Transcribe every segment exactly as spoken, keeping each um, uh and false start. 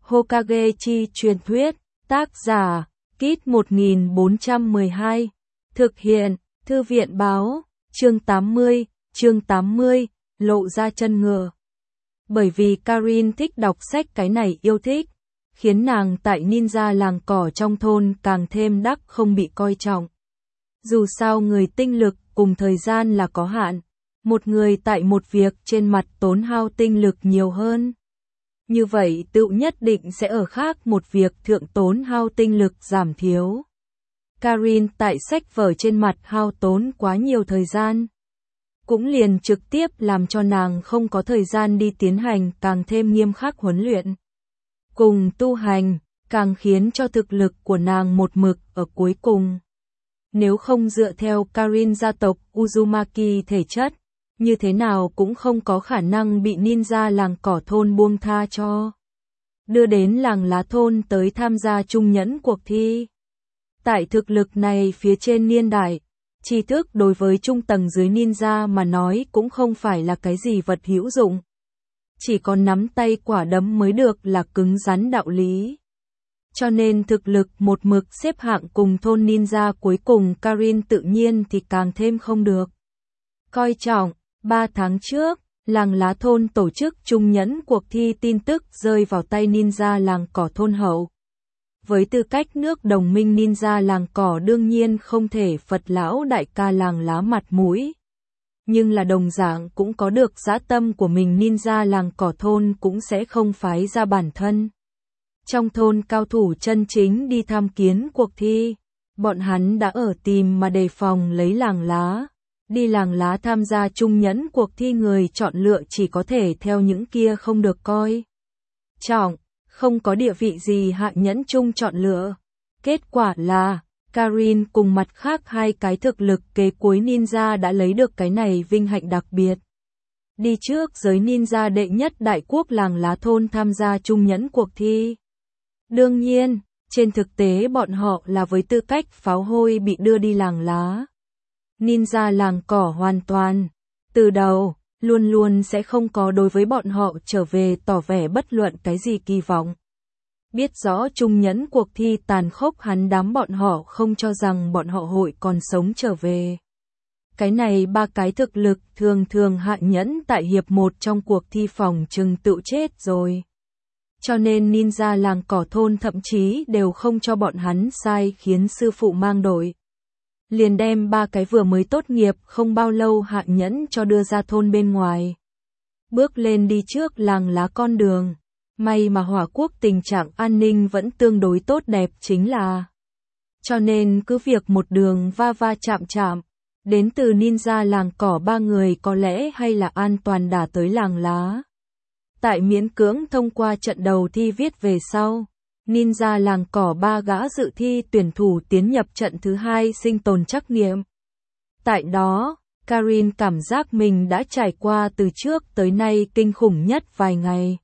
Hokage chi truyền thuyết, tác giả, Kit một nghìn bốn trăm mười hai, thực hiện, Thư viện báo, chương tám mươi, chương tám mươi, lộ ra chân ngựa. Bởi vì Karin thích đọc sách cái này yêu thích, khiến nàng tại ninja làng cỏ trong thôn càng thêm đắc không bị coi trọng. Dù sao người tinh lực cùng thời gian là có hạn, một người tại một việc trên mặt tốn hao tinh lực nhiều hơn. Như vậy tự nhất định sẽ ở khác một việc thượng tốn hao tinh lực giảm thiếu. Karin tại sách vở trên mặt hao tốn quá nhiều thời gian, cũng liền trực tiếp làm cho nàng không có thời gian đi tiến hành càng thêm nghiêm khắc huấn luyện. Cùng tu hành, càng khiến cho thực lực của nàng một mực ở cuối cùng. Nếu không dựa theo Karin gia tộc Uzumaki thể chất, như thế nào cũng không có khả năng bị ninja làng cỏ thôn buông tha cho. Đưa đến làng lá thôn tới tham gia trung nhẫn cuộc thi. Tại thực lực này phía trên niên đại, tri thức đối với trung tầng dưới ninja mà nói cũng không phải là cái gì vật hữu dụng. Chỉ có nắm tay quả đấm mới được là cứng rắn đạo lý. Cho nên thực lực một mực xếp hạng cùng thôn ninja cuối cùng Karin tự nhiên thì càng thêm không được coi trọng. Ba tháng trước, làng lá thôn tổ chức trung nhẫn cuộc thi tin tức rơi vào tay ninja làng cỏ thôn hậu. Với tư cách nước đồng minh ninja làng cỏ đương nhiên không thể phật lão đại ca làng lá mặt mũi. Nhưng là đồng dạng cũng có được dã tâm của mình, ninja làng cỏ thôn cũng sẽ không phái ra bản thân. Trong thôn cao thủ chân chính đi tham kiến cuộc thi, bọn hắn đã ở tìm mà đề phòng lấy làng lá. Đi làng lá tham gia trung nhẫn cuộc thi người chọn lựa chỉ có thể theo những kia không được coi trọng, không có địa vị gì hạ nhẫn chung chọn lựa. Kết quả là, Karin cùng mặt khác hai cái thực lực kế cuối ninja đã lấy được cái này vinh hạnh đặc biệt. Đi trước giới ninja đệ nhất đại quốc làng lá thôn tham gia trung nhẫn cuộc thi. Đương nhiên, trên thực tế bọn họ là với tư cách pháo hôi bị đưa đi làng lá. Ninja làng cỏ hoàn toàn, từ đầu, luôn luôn sẽ không có đối với bọn họ trở về tỏ vẻ bất luận cái gì kỳ vọng. Biết rõ trung nhẫn cuộc thi tàn khốc, hắn đám bọn họ không cho rằng bọn họ hội còn sống trở về. Cái này ba cái thực lực thường thường hạ nhẫn tại hiệp một trong cuộc thi phòng chừng tự chết rồi. Cho nên ninja làng cỏ thôn thậm chí đều không cho bọn hắn sai khiến sư phụ mang đội. Liền đem ba cái vừa mới tốt nghiệp không bao lâu hạ nhẫn cho đưa ra thôn bên ngoài. Bước lên đi trước làng lá con đường. May mà Hỏa Quốc tình trạng an ninh vẫn tương đối tốt đẹp chính là. Cho nên cứ việc một đường va va chạm chạm, đến từ ninja làng cỏ ba người có lẽ hay là an toàn đã tới làng lá. Tại miễn cưỡng thông qua trận đầu thi viết về sau, ninja làng cỏ ba gã dự thi tuyển thủ tiến nhập trận thứ hai sinh tồn trắc nghiệm. Tại đó, Karin cảm giác mình đã trải qua từ trước tới nay kinh khủng nhất vài ngày.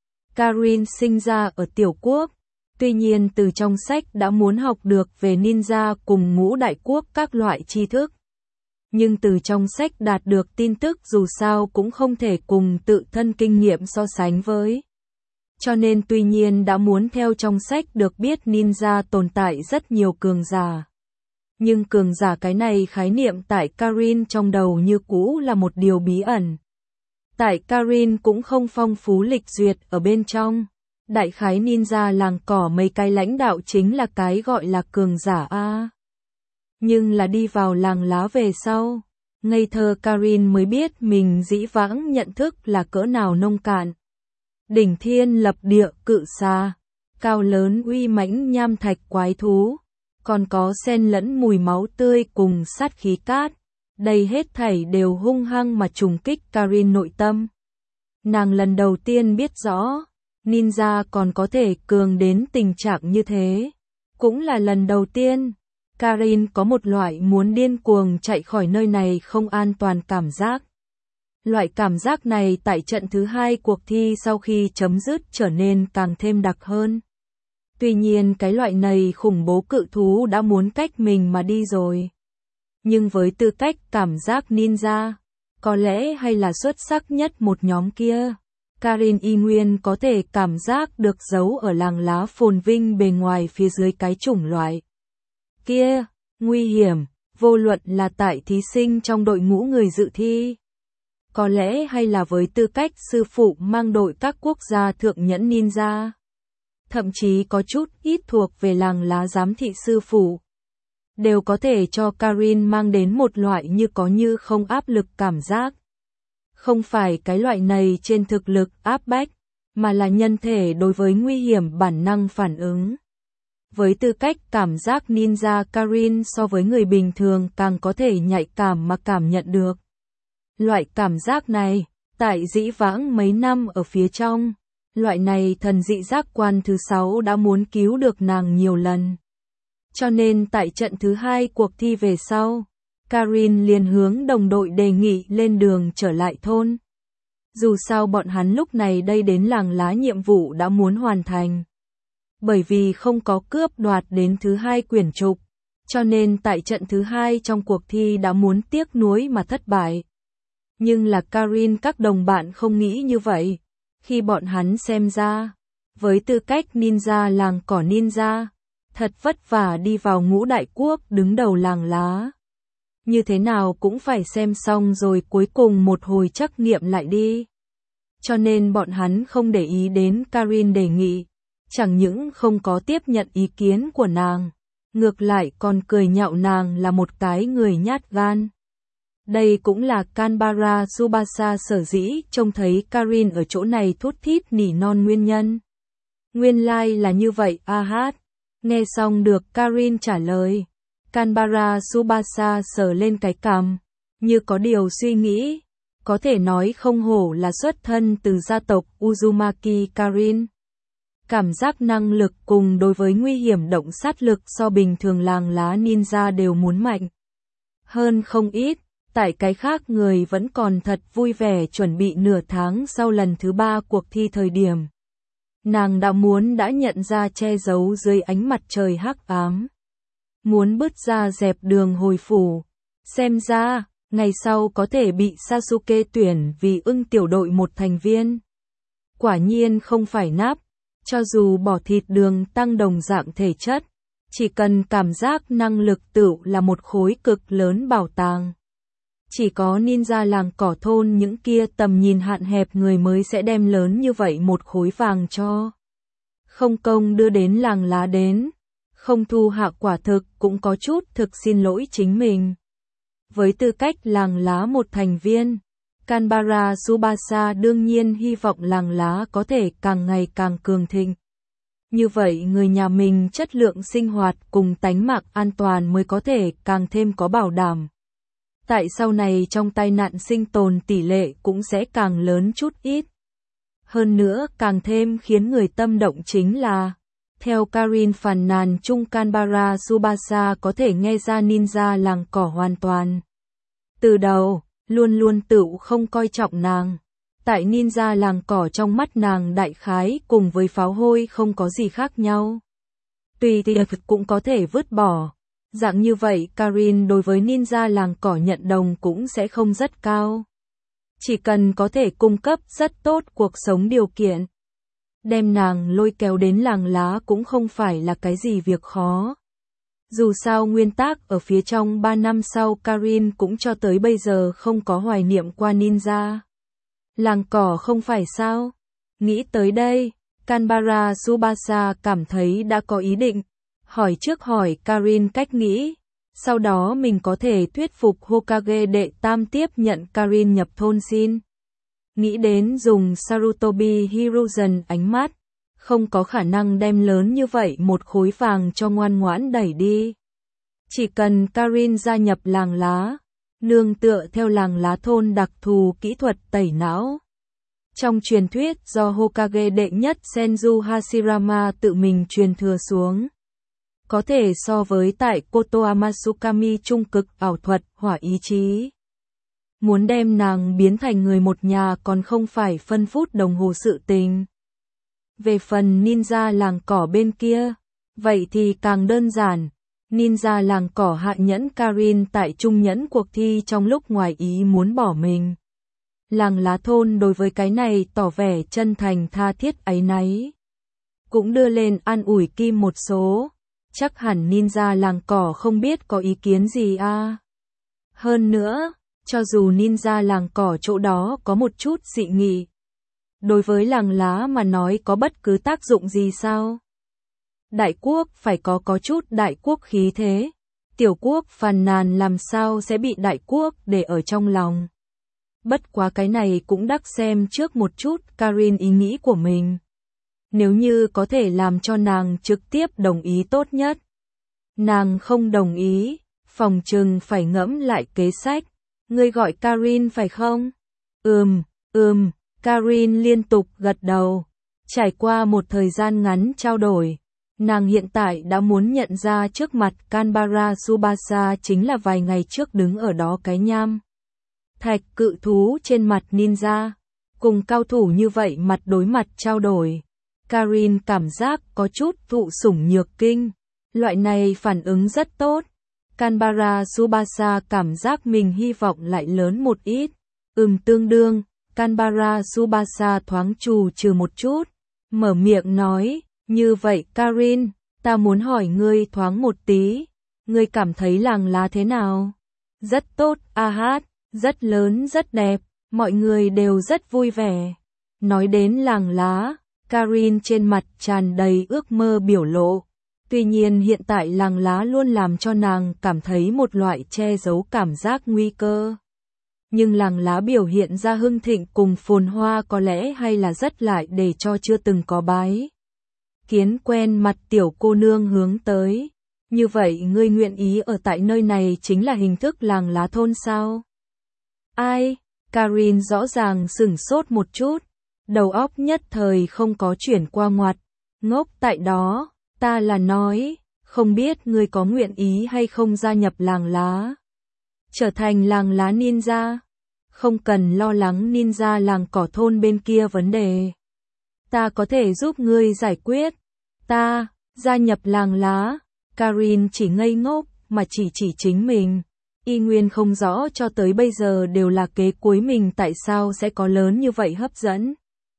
Karin sinh ra ở tiểu quốc, tuy nhiên từ trong sách đã muốn học được về ninja cùng ngũ đại quốc các loại tri thức. Nhưng từ trong sách đạt được tin tức dù sao cũng không thể cùng tự thân kinh nghiệm so sánh với. Cho nên tuy nhiên đã muốn theo trong sách được biết ninja tồn tại rất nhiều cường giả. Nhưng cường giả cái này khái niệm tại Karin trong đầu như cũ là một điều bí ẩn. Tại Karin cũng không phong phú lịch duyệt ở bên trong. Đại khái ninja làng cỏ mấy cái lãnh đạo chính là cái gọi là cường giả A. Nhưng là đi vào làng lá về sau, ngây thơ Karin mới biết mình dĩ vãng nhận thức là cỡ nào nông cạn. Đỉnh thiên lập địa cự xà, cao lớn uy mãnh nham thạch quái thú, còn có xen lẫn mùi máu tươi cùng sát khí cát. Đây hết thảy đều hung hăng mà trùng kích Karin nội tâm. Nàng lần đầu tiên biết rõ, ninja còn có thể cường đến tình trạng như thế. Cũng là lần đầu tiên, Karin có một loại muốn điên cuồng chạy khỏi nơi này không an toàn cảm giác. Loại cảm giác này tại trận thứ hai cuộc thi sau khi chấm dứt trở nên càng thêm đặc hơn. Tuy nhiên cái loại này khủng bố cự thú đã muốn cách mình mà đi rồi. Nhưng với tư cách cảm giác ninja, có lẽ hay là xuất sắc nhất một nhóm kia. Karin y nguyên có thể cảm giác được giấu ở làng lá phồn vinh bề ngoài phía dưới cái chủng loại kia, nguy hiểm, vô luận là tại thí sinh trong đội ngũ người dự thi. Có lẽ hay là với tư cách sư phụ mang đội các quốc gia thượng nhẫn ninja. Thậm chí có chút ít thuộc về làng lá giám thị sư phụ. Đều có thể cho Karin mang đến một loại như có như không áp lực cảm giác. Không phải cái loại này trên thực lực áp bách, mà là nhân thể đối với nguy hiểm bản năng phản ứng. Với tư cách cảm giác ninja, Karin so với người bình thường càng có thể nhạy cảm mà cảm nhận được. Loại cảm giác này, tại dĩ vãng mấy năm ở phía trong, loại này thần dị giác quan thứ sáu đã muốn cứu được nàng nhiều lần. Cho nên tại trận thứ hai cuộc thi về sau, Karin liền hướng đồng đội đề nghị lên đường trở lại thôn. Dù sao bọn hắn lúc này đây đến làng lá nhiệm vụ đã muốn hoàn thành. Bởi vì không có cướp đoạt đến thứ hai quyển trục, cho nên tại trận thứ hai trong cuộc thi đã muốn tiếc nuối mà thất bại. Nhưng là Karin các đồng bạn không nghĩ như vậy. Khi bọn hắn xem ra, với tư cách ninja làng cỏ ninja, thật vất vả đi vào ngũ đại quốc đứng đầu làng lá. Như thế nào cũng phải xem xong rồi cuối cùng một hồi trắc nghiệm lại đi. Cho nên bọn hắn không để ý đến Karin đề nghị, chẳng những không có tiếp nhận ý kiến của nàng, ngược lại còn cười nhạo nàng là một cái người nhát gan. Đây cũng là Canberra Tsubasa sở dĩ trông thấy Karin ở chỗ này thút thít nỉ non nguyên nhân. Nguyên lai like là như vậy a hát. Nghe xong được Karin trả lời, Canberra Tsubasa sờ lên cái cằm, như có điều suy nghĩ. Có thể nói không hổ là xuất thân từ gia tộc Uzumaki Karin. Cảm giác năng lực cùng đối với nguy hiểm động sát lực so bình thường làng lá ninja đều muốn mạnh hơn không ít. Tại cái khác người vẫn còn thật vui vẻ chuẩn bị nửa tháng sau lần thứ ba cuộc thi thời điểm. Nàng đã muốn đã nhận ra che giấu dưới ánh mặt trời hắc ám. Muốn bứt ra dẹp đường hồi phủ. Xem ra, ngày sau có thể bị Sasuke tuyển vì ưng tiểu đội một thành viên. Quả nhiên không phải nắp, cho dù bỏ thịt đường tăng đồng dạng thể chất. Chỉ cần cảm giác năng lực tựu là một khối cực lớn bảo tàng. Chỉ có ninja làng cỏ thôn những kia tầm nhìn hạn hẹp người mới sẽ đem lớn như vậy một khối vàng cho. Không công đưa đến làng lá đến, không thu hạ quả thực cũng có chút thực xin lỗi chính mình. Với tư cách làng lá một thành viên, Canberra Tsubasa đương nhiên hy vọng làng lá có thể càng ngày càng cường thịnh. Như vậy người nhà mình chất lượng sinh hoạt cùng tánh mạng an toàn mới có thể càng thêm có bảo đảm. Tại sau này trong tai nạn sinh tồn tỷ lệ cũng sẽ càng lớn chút ít. Hơn nữa càng thêm khiến người tâm động chính là, theo Karin phàn nàn chung Canberra Tsubasa có thể nghe ra ninja làng cỏ hoàn toàn. Từ đầu, luôn luôn tự không coi trọng nàng. Tại ninja làng cỏ trong mắt nàng đại khái cùng với pháo hôi không có gì khác nhau. Tùy tiệc cũng có thể vứt bỏ. Dạng như vậy Karin đối với ninja làng cỏ nhận đồng cũng sẽ không rất cao. Chỉ cần có thể cung cấp rất tốt cuộc sống điều kiện. Đem nàng lôi kéo đến làng lá cũng không phải là cái gì việc khó. Dù sao nguyên tắc ở phía trong ba năm sau Karin cũng cho tới bây giờ không có hoài niệm qua ninja. Làng cỏ không phải sao? Nghĩ tới đây, Canberra Tsubasa cảm thấy đã có ý định. Hỏi trước hỏi Karin cách nghĩ. Sau đó mình có thể thuyết phục Hokage đệ tam tiếp nhận Karin nhập thôn xin. Nghĩ đến dùng Sarutobi Hiruzen ánh mắt. Không có khả năng đem lớn như vậy một khối vàng cho ngoan ngoãn đẩy đi. Chỉ cần Karin gia nhập làng lá. Nương tựa theo làng lá thôn đặc thù kỹ thuật tẩy não. Trong truyền thuyết do Hokage đệ nhất Senju Hashirama tự mình truyền thừa xuống. Có thể so với tại Kotoama Tsukami trung cực ảo thuật hỏa ý chí. Muốn đem nàng biến thành người một nhà còn không phải phân phút đồng hồ sự tình. Về phần ninja làng cỏ bên kia, vậy thì càng đơn giản. Ninja làng cỏ hạ nhẫn Karin tại trung nhẫn cuộc thi trong lúc ngoài ý muốn bỏ mình. Làng Lá thôn đối với cái này tỏ vẻ chân thành tha thiết áy náy. Cũng đưa lên an ủi Kim một số. Chắc hẳn ninja làng cỏ không biết có ý kiến gì à. Hơn nữa, cho dù ninja làng cỏ chỗ đó có một chút dị nghị, đối với làng Lá mà nói có bất cứ tác dụng gì sao? Đại quốc phải có có chút đại quốc khí thế. Tiểu quốc phàn nàn làm sao sẽ bị đại quốc để ở trong lòng. Bất quá cái này cũng đắc xem trước một chút Karin ý nghĩ của mình. Nếu như có thể làm cho nàng trực tiếp đồng ý tốt nhất. Nàng không đồng ý, phòng trừng phải ngẫm lại kế sách. Ngươi gọi Karin phải không? Ừm, ừm, Karin liên tục gật đầu. Trải qua một thời gian ngắn trao đổi, nàng hiện tại đã muốn nhận ra trước mặt Kanbara Tsubasa chính là vài ngày trước đứng ở đó cái nham thạch cự thú trên mặt ninja. Cùng cao thủ như vậy mặt đối mặt trao đổi, Karin cảm giác có chút thụ sủng nhược kinh. Loại này phản ứng rất tốt. Kanbara Tsubasa cảm giác mình hy vọng lại lớn một ít. Ừm tương đương, Kanbara Tsubasa thoáng trù trừ một chút, mở miệng nói, như vậy Karin, ta muốn hỏi ngươi thoáng một tí, ngươi cảm thấy làng Lá thế nào? Rất tốt, a hát, rất lớn rất đẹp, mọi người đều rất vui vẻ. Nói đến làng Lá, Karin trên mặt tràn đầy ước mơ biểu lộ. Tuy nhiên hiện tại làng Lá luôn làm cho nàng cảm thấy một loại che giấu cảm giác nguy cơ. Nhưng làng Lá biểu hiện ra hưng thịnh cùng phồn hoa có lẽ hay là rất lại để cho chưa từng có bái kiến quen mặt tiểu cô nương hướng tới. Như vậy ngươi nguyện ý ở tại nơi này chính là hình thức làng Lá thôn sao? Ai? Karin rõ ràng sửng sốt một chút, đầu óc nhất thời không có chuyển qua ngoặt, ngốc tại đó, ta là nói, không biết ngươi có nguyện ý hay không gia nhập làng Lá, trở thành làng Lá ninja, không cần lo lắng ninja làng cỏ thôn bên kia vấn đề. Ta có thể giúp ngươi giải quyết. Ta, gia nhập làng Lá. Karin chỉ ngây ngốc, mà chỉ chỉ chính mình. Y nguyên không rõ cho tới bây giờ đều là kế cuối mình tại sao sẽ có lớn như vậy hấp dẫn.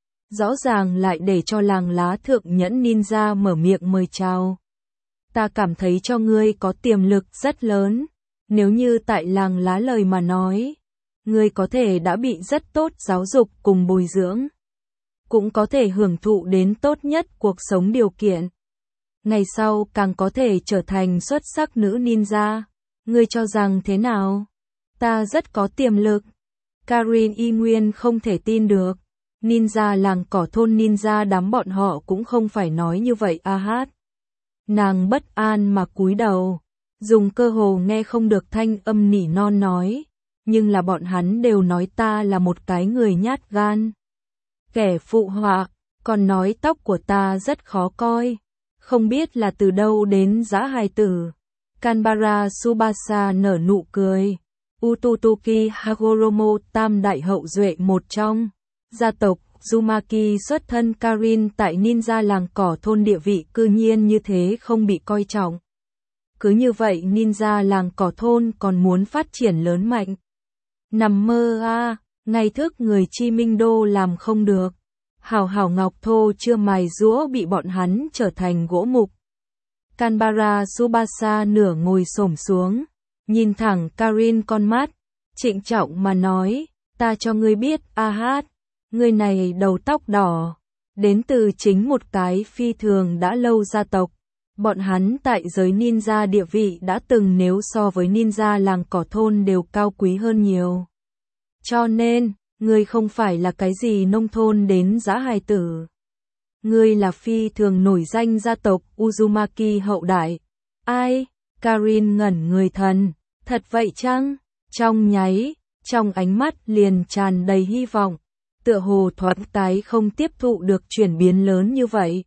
Rõ ràng lại để cho làng Lá thượng nhẫn ninja mở miệng mời chào. Ta cảm thấy cho ngươi có tiềm lực rất lớn. Nếu như tại làng Lá lời mà nói, ngươi có thể đã bị rất tốt giáo dục cùng bồi dưỡng. Cũng có thể hưởng thụ đến tốt nhất cuộc sống điều kiện. Ngày sau càng có thể trở thành xuất sắc nữ ninja. Ngươi cho rằng thế nào? Ta rất có tiềm lực. Karin y nguyên không thể tin được. Ninja làng cỏ thôn ninja đám bọn họ cũng không phải nói như vậy a hát. Nàng bất an mà cúi đầu. Dùng cơ hồ nghe không được thanh âm nỉ non nói. Nhưng là bọn hắn đều nói ta là một cái người nhát gan. Kẻ phụ họa, còn nói tóc của ta rất khó coi. Không biết là từ đâu đến dã hài tử. Kanbara Tsubasa nở nụ cười. Ututuki Hagoromo tam đại hậu duệ một trong. Gia tộc Uzumaki xuất thân Karin tại ninja làng cỏ thôn địa vị cư nhiên như thế không bị coi trọng. Cứ như vậy ninja làng cỏ thôn còn muốn phát triển lớn mạnh. Nằm mơ a, à, ngay thức người Chi Minh Đô làm không được. Hảo hảo ngọc thô chưa mài rũa bị bọn hắn trở thành gỗ mục. Kanbara Tsubasa nửa ngồi xổm xuống, nhìn thẳng Karin con mắt, trịnh trọng mà nói, ta cho ngươi biết a hát, ngươi này đầu tóc đỏ, đến từ chính một cái phi thường đã lâu gia tộc. Bọn hắn tại giới ninja địa vị đã từng nếu so với ninja làng cỏ thôn đều cao quý hơn nhiều. Cho nên, ngươi không phải là cái gì nông thôn đến dã hài tử. Ngươi là phi thường nổi danh gia tộc Uzumaki hậu đại. Ai? Karin ngẩn người thần. Thật vậy chăng? Trong nháy, trong ánh mắt liền tràn đầy hy vọng. Tựa hồ thoáng tái không tiếp thụ được chuyển biến lớn như vậy.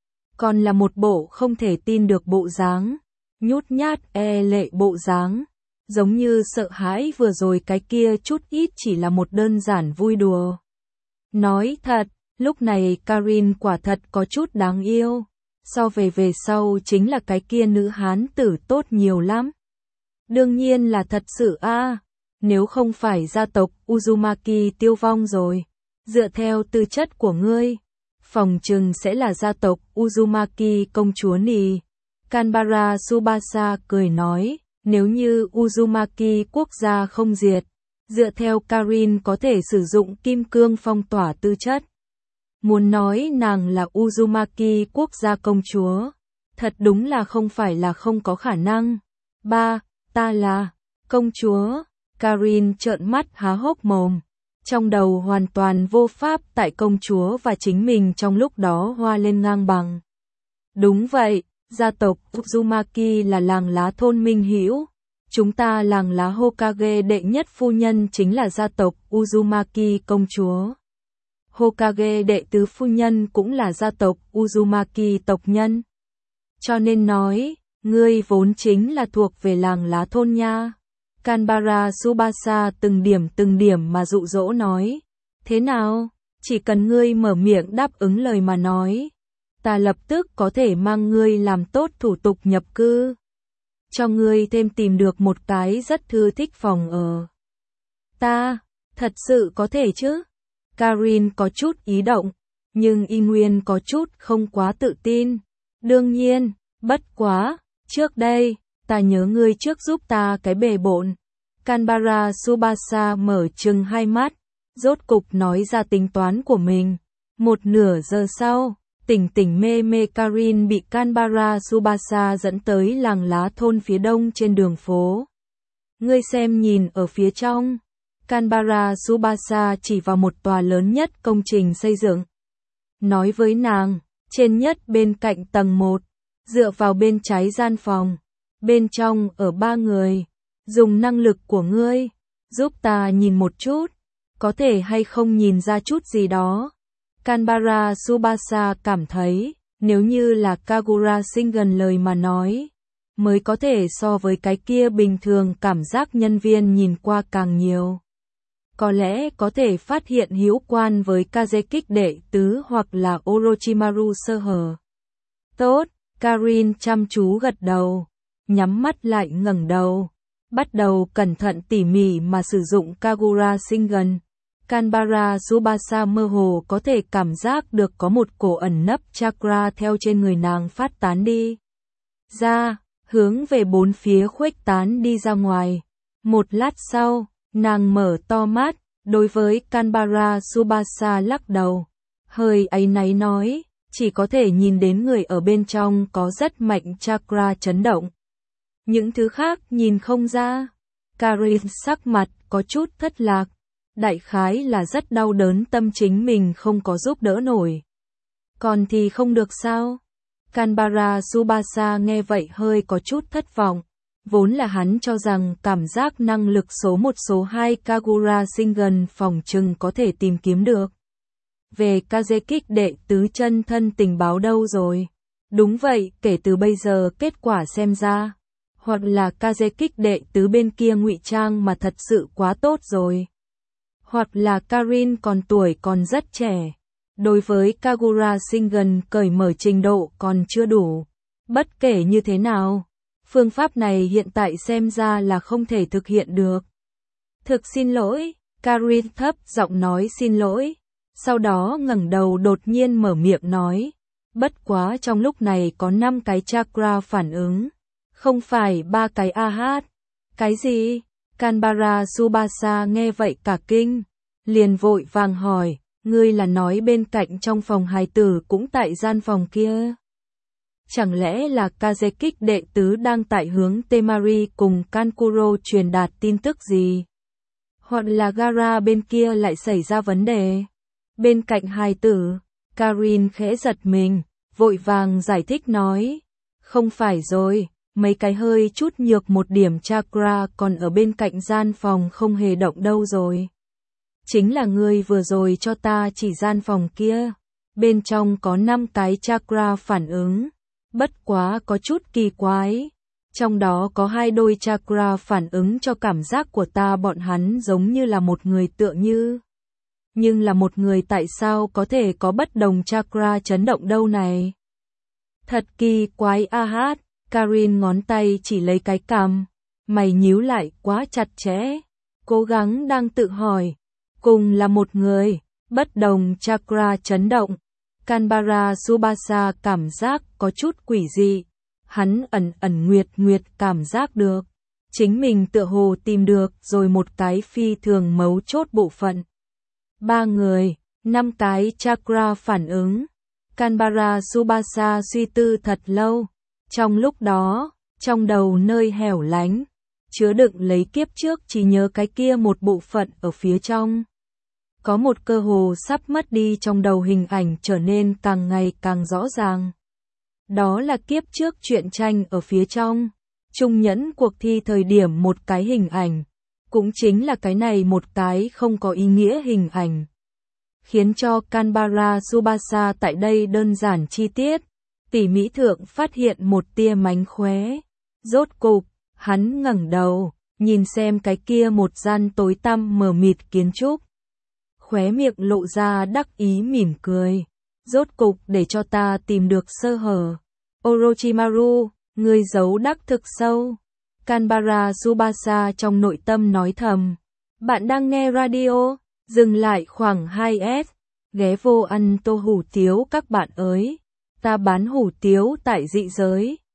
Còn là một bộ không thể tin được bộ dáng. Nhút nhát e lệ bộ dáng. Giống như sợ hãi vừa rồi cái kia chút ít chỉ là một đơn giản vui đùa. Nói thật, lúc này Karin quả thật có chút đáng yêu. So về về sau chính là cái kia nữ hán tử tốt nhiều lắm. Đương nhiên là thật sự a. nếu không phải gia tộc Uzumaki tiêu vong rồi, dựa theo tư chất của ngươi, phòng trừng sẽ là gia tộc Uzumaki công chúa nì. Kanbara Tsubasa cười nói, nếu như Uzumaki quốc gia không diệt, dựa theo Karin có thể sử dụng kim cương phong tỏa tư chất. Muốn nói nàng là Uzumaki quốc gia công chúa, thật đúng là không phải là không có khả năng. Ba, ta là công chúa. Karin trợn mắt há hốc mồm, trong đầu hoàn toàn vô pháp tại công chúa và chính mình trong lúc đó hoa lên ngang bằng. Đúng vậy, gia tộc Uzumaki là làng lá thôn Minh Hữu. Chúng ta làng lá Hokage đệ nhất phu nhân chính là gia tộc Uzumaki công chúa. Hokage đệ tứ phu nhân cũng là gia tộc Uzumaki tộc nhân. Cho nên nói, ngươi vốn chính là thuộc về làng lá thôn nha. Kanbara Tsubasa từng điểm từng điểm mà dụ dỗ nói. Thế nào, chỉ cần ngươi mở miệng đáp ứng lời mà nói, ta lập tức có thể mang ngươi làm tốt thủ tục nhập cư. Cho ngươi thêm tìm được một cái rất thư thích phòng ở. Ta, thật sự có thể chứ? Karin có chút ý động, nhưng Y Nguyên có chút không quá tự tin. Đương nhiên, bất quá, trước đây, ta nhớ ngươi trước giúp ta cái bề bộn. Kanbara Tsubasa mở trừng hai mắt, rốt cục nói ra tính toán của mình. Một nửa giờ sau, tỉnh tỉnh mê mê Karin bị Kanbara Tsubasa dẫn tới làng lá thôn phía đông trên đường phố. Ngươi xem nhìn ở phía trong. Kanbara Tsubasa chỉ vào một tòa lớn nhất công trình xây dựng. Nói với nàng, trên nhất bên cạnh tầng một, dựa vào bên trái gian phòng. Bên trong ở ba người, dùng năng lực của ngươi, giúp ta nhìn một chút, có thể hay không nhìn ra chút gì đó. Kanbara Tsubasa cảm thấy, nếu như là Kagura sinh gần lời mà nói, mới có thể so với cái kia bình thường cảm giác nhân viên nhìn qua càng nhiều. Có lẽ có thể phát hiện hữu quan với Kazekik đệ tứ hoặc là Orochimaru sơ hở. Tốt, Karin chăm chú gật đầu, nhắm mắt lại ngẩng đầu, bắt đầu cẩn thận tỉ mỉ mà sử dụng Kagura sinh gần. Kanbara Tsubasa mơ hồ có thể cảm giác được có một cổ ẩn nấp chakra theo trên người nàng phát tán đi ra, hướng về bốn phía khuếch tán đi ra ngoài. Một lát sau, nàng mở to mắt, đối với Kanbara Tsubasa lắc đầu, hơi áy náy nói, chỉ có thể nhìn đến người ở bên trong có rất mạnh chakra chấn động. Những thứ khác nhìn không ra. Karin sắc mặt có chút thất lạc, đại khái là rất đau đớn tâm chính mình không có giúp đỡ nổi. Còn thì không được sao? Kanbara Tsubasa nghe vậy hơi có chút thất vọng. Vốn là hắn cho rằng cảm giác năng lực số một số hai Kagura sinh gần phòng trừng có thể tìm kiếm được. Về Kazekik đệ tứ chân thân tình báo đâu rồi? Đúng vậy, kể từ bây giờ kết quả xem ra, hoặc là Kazekik đệ tứ bên kia ngụy trang mà thật sự quá tốt rồi, hoặc là Karin còn tuổi còn rất trẻ, đối với Kagura sinh gần cởi mở trình độ còn chưa đủ. Bất kể như thế nào, phương pháp này hiện tại xem ra là không thể thực hiện được. Thực xin lỗi, Karin thấp giọng nói xin lỗi, sau đó ngẩng đầu đột nhiên mở miệng nói, bất quá trong lúc này có năm cái chakra phản ứng, không phải ba cái a hát. Cái gì? Kanbara Tsubasa nghe vậy cả kinh, liền vội vàng hỏi, ngươi là nói bên cạnh trong phòng hài tử cũng tại gian phòng kia? Chẳng lẽ là Kazekik đệ tứ đang tại hướng Temari cùng Kankuro truyền đạt tin tức gì? Hoặc là Gara bên kia lại xảy ra vấn đề? Bên cạnh hài tử, Karin khẽ giật mình, vội vàng giải thích nói, không phải rồi, mấy cái hơi chút nhược một điểm chakra còn ở bên cạnh gian phòng không hề động đâu rồi. Chính là ngươi vừa rồi cho ta chỉ gian phòng kia, bên trong có năm cái chakra phản ứng, bất quá có chút kỳ quái. Trong đó có hai đôi chakra phản ứng cho cảm giác của ta bọn hắn giống như là một người tựa như. Nhưng là một người tại sao có thể có bất đồng chakra chấn động đâu này? Thật kỳ quái a hát, Karin ngón tay chỉ lấy cái cằm, mày nhíu lại quá chặt chẽ. cố gắng đang tự hỏi. Cùng là một người, bất đồng chakra chấn động. Kanbara Subasa cảm giác có chút quỷ dị. Hắn ẩn ẩn nguyệt nguyệt cảm giác được. Chính mình tựa hồ tìm được rồi một cái phi thường mấu chốt bộ phận. Ba người, năm cái chakra phản ứng. Kanbara Subasa suy tư thật lâu. Trong lúc đó, trong đầu nơi hẻo lánh, chứa đựng lấy kiếp trước chỉ nhớ cái kia một bộ phận ở phía trong. Có một cơ hồ sắp mất đi trong đầu hình ảnh trở nên càng ngày càng rõ ràng. Đó là kiếp trước truyện tranh ở phía trong. Trung nhẫn cuộc thi thời điểm một cái hình ảnh. Cũng chính là cái này một cái không có ý nghĩa hình ảnh. Khiến cho Kanbara Subasa tại đây đơn giản chi tiết. Tỉ mỹ thượng phát hiện một tia mánh khóe. Rốt cục, hắn ngẩng đầu, nhìn xem cái kia một gian tối tăm mờ mịt kiến trúc. Khóe miệng lộ ra đắc ý mỉm cười. Rốt cục để cho ta tìm được sơ hở. Orochimaru, ngươi giấu đắc thực sâu. Kanbara Subasa trong nội tâm nói thầm. Bạn đang nghe radio, dừng lại khoảng hai S. Ghé vô ăn tô hủ tiếu các bạn ơi. Ta bán hủ tiếu tại dị giới.